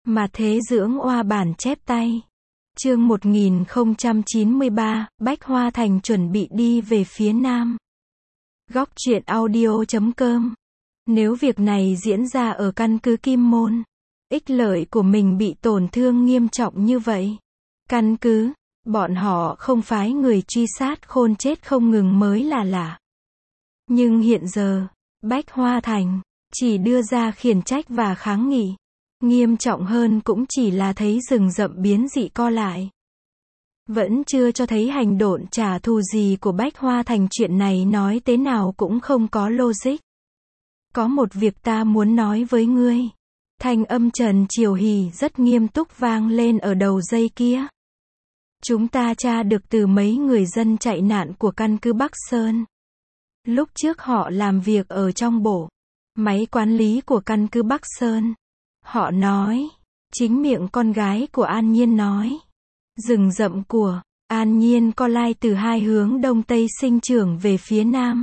Mà thế dưỡng oa bản chép tay. Chương 1093, Bách Hoa Thành chuẩn bị đi về phía Nam. Góc truyện audio.com. Nếu việc này diễn ra ở căn cứ Kim Môn, ích lợi của mình bị tổn thương nghiêm trọng như vậy. Căn cứ, bọn họ không phái người truy sát Khôn chết không ngừng mới là lạ. Nhưng hiện giờ, Bách Hoa Thành chỉ đưa ra khiển trách và kháng nghị. Nghiêm trọng hơn cũng chỉ là thấy rừng rậm biến dị co lại. Vẫn chưa cho thấy hành động trả thù gì của Bách Hoa Thành, chuyện này nói thế nào cũng không có logic. Có một việc ta muốn nói với ngươi. Thanh âm Trần Triều Hỷ rất nghiêm túc vang lên ở đầu dây kia. Chúng ta tra được từ mấy người dân chạy nạn của căn cứ Bắc Sơn. Lúc trước họ làm việc ở trong bộ máy quản lý của căn cứ Bắc Sơn. Họ nói, chính miệng con gái của An Nhiên nói, rừng rậm của An Nhiên co lai từ hai hướng đông tây sinh trưởng về phía nam.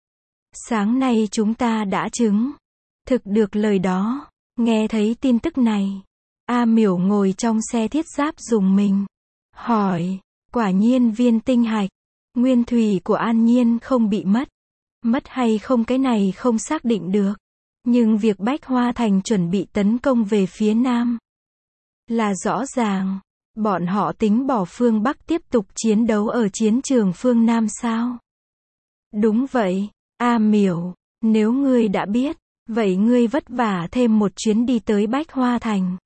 Sáng nay chúng ta đã chứng thực được lời đó. Nghe thấy tin tức này, A Miểu ngồi trong xe thiết giáp rùng mình. Hỏi, quả nhiên viên tinh hạch, nguyên thủy của An Nhiên không bị mất. Mất hay không cái này không xác định được. Nhưng việc Bách Hoa Thành chuẩn bị tấn công về phía Nam là rõ ràng. Bọn họ tính bỏ phương Bắc tiếp tục chiến đấu ở chiến trường phương Nam sao? Đúng vậy, A Miểu, nếu ngươi đã biết, vậy ngươi vất vả thêm một chuyến đi tới Bách Hoa Thành.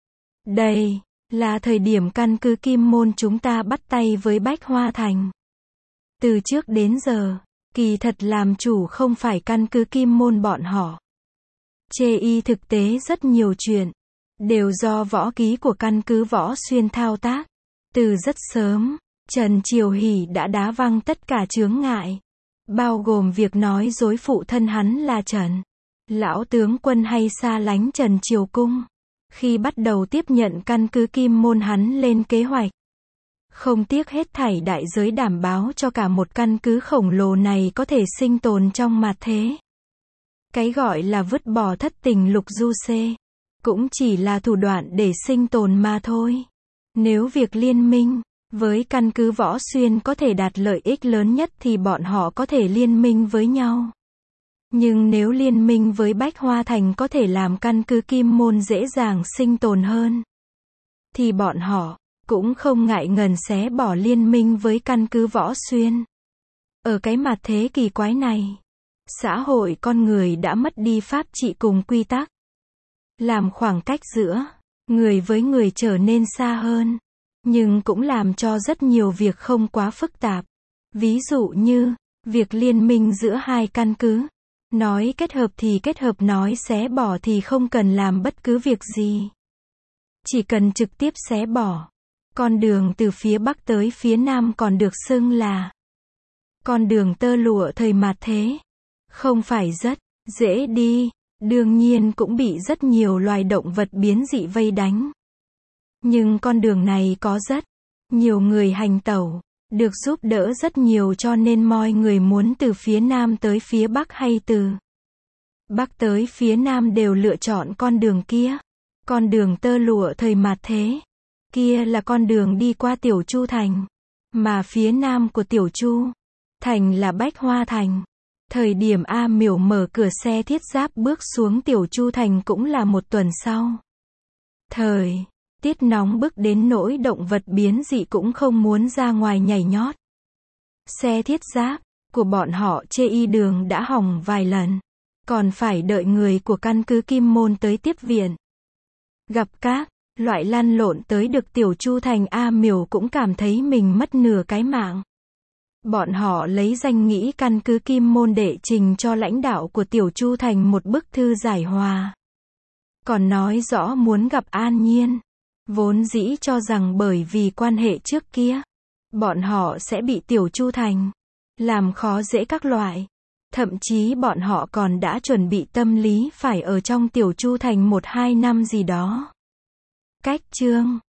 Đây là thời điểm căn cứ Kim Môn chúng ta bắt tay với Bách Hoa Thành. Từ trước đến giờ, kỳ thật làm chủ không phải căn cứ Kim Môn bọn họ. Chê y thực tế rất nhiều chuyện đều do võ ký của căn cứ Võ Xuyên thao tác. Từ rất sớm, Trần Triều Hỷ đã đá văng tất cả chướng ngại, bao gồm việc nói dối phụ thân hắn là Trần lão tướng quân hay xa lánh Trần Triều Cung. Khi bắt đầu tiếp nhận căn cứ Kim Môn, hắn lên kế hoạch không tiếc hết thảy đại giới đảm bảo cho cả một căn cứ khổng lồ này có thể sinh tồn trong mặt thế. Cái gọi là vứt bỏ thất tình lục du xê cũng chỉ là thủ đoạn để sinh tồn mà thôi. Nếu việc liên minh với căn cứ Võ Xuyên có thể đạt lợi ích lớn nhất thì bọn họ có thể liên minh với nhau. Nhưng nếu liên minh với Bách Hoa Thành có thể làm căn cứ Kim Môn dễ dàng sinh tồn hơn, thì bọn họ cũng không ngại ngần xé bỏ liên minh với căn cứ Võ Xuyên. Ở cái mặt thế kỳ quái này, xã hội con người đã mất đi pháp trị cùng quy tắc, làm khoảng cách giữa người với người trở nên xa hơn, nhưng cũng làm cho rất nhiều việc không quá phức tạp. Ví dụ như việc liên minh giữa hai căn cứ, nói kết hợp thì kết hợp, nói xé bỏ thì không cần làm bất cứ việc gì, chỉ cần trực tiếp xé bỏ. Con đường từ phía Bắc tới phía Nam còn được xưng là con đường tơ lụa thời mạt thế. Không phải rất dễ đi, đương nhiên cũng bị rất nhiều loài động vật biến dị vây đánh. Nhưng con đường này có rất nhiều người hành tẩu, được giúp đỡ rất nhiều, cho nên mọi người muốn từ phía Nam tới phía Bắc hay từ Bắc tới phía Nam đều lựa chọn con đường kia. Con đường tơ lụa thời mạt thế kia là con đường đi qua Tiểu Chu Thành, mà phía Nam của Tiểu Chu Thành là Bách Hoa Thành. Thời điểm A Miểu mở cửa xe thiết giáp bước xuống Tiểu Chu Thành cũng là một tuần sau. Thời tiết nóng bức đến nỗi động vật biến dị cũng không muốn ra ngoài nhảy nhót. Xe thiết giáp của bọn họ chê y đường đã hỏng vài lần, còn phải đợi người của căn cứ Kim Môn tới tiếp viện. Gặp các loại lăn lộn tới được Tiểu Chu Thành, A Miểu cũng cảm thấy mình mất nửa cái mạng. Bọn họ lấy danh nghĩa căn cứ Kim Môn đệ trình cho lãnh đạo của Tiểu Chu Thành một bức thư giải hòa. Còn nói rõ muốn gặp An Nhiên. Vốn dĩ cho rằng bởi vì quan hệ trước kia, bọn họ sẽ bị Tiểu Chu Thành làm khó dễ các loại. Thậm chí bọn họ còn đã chuẩn bị tâm lý phải ở trong Tiểu Chu Thành 1-2 năm gì đó. Cách chương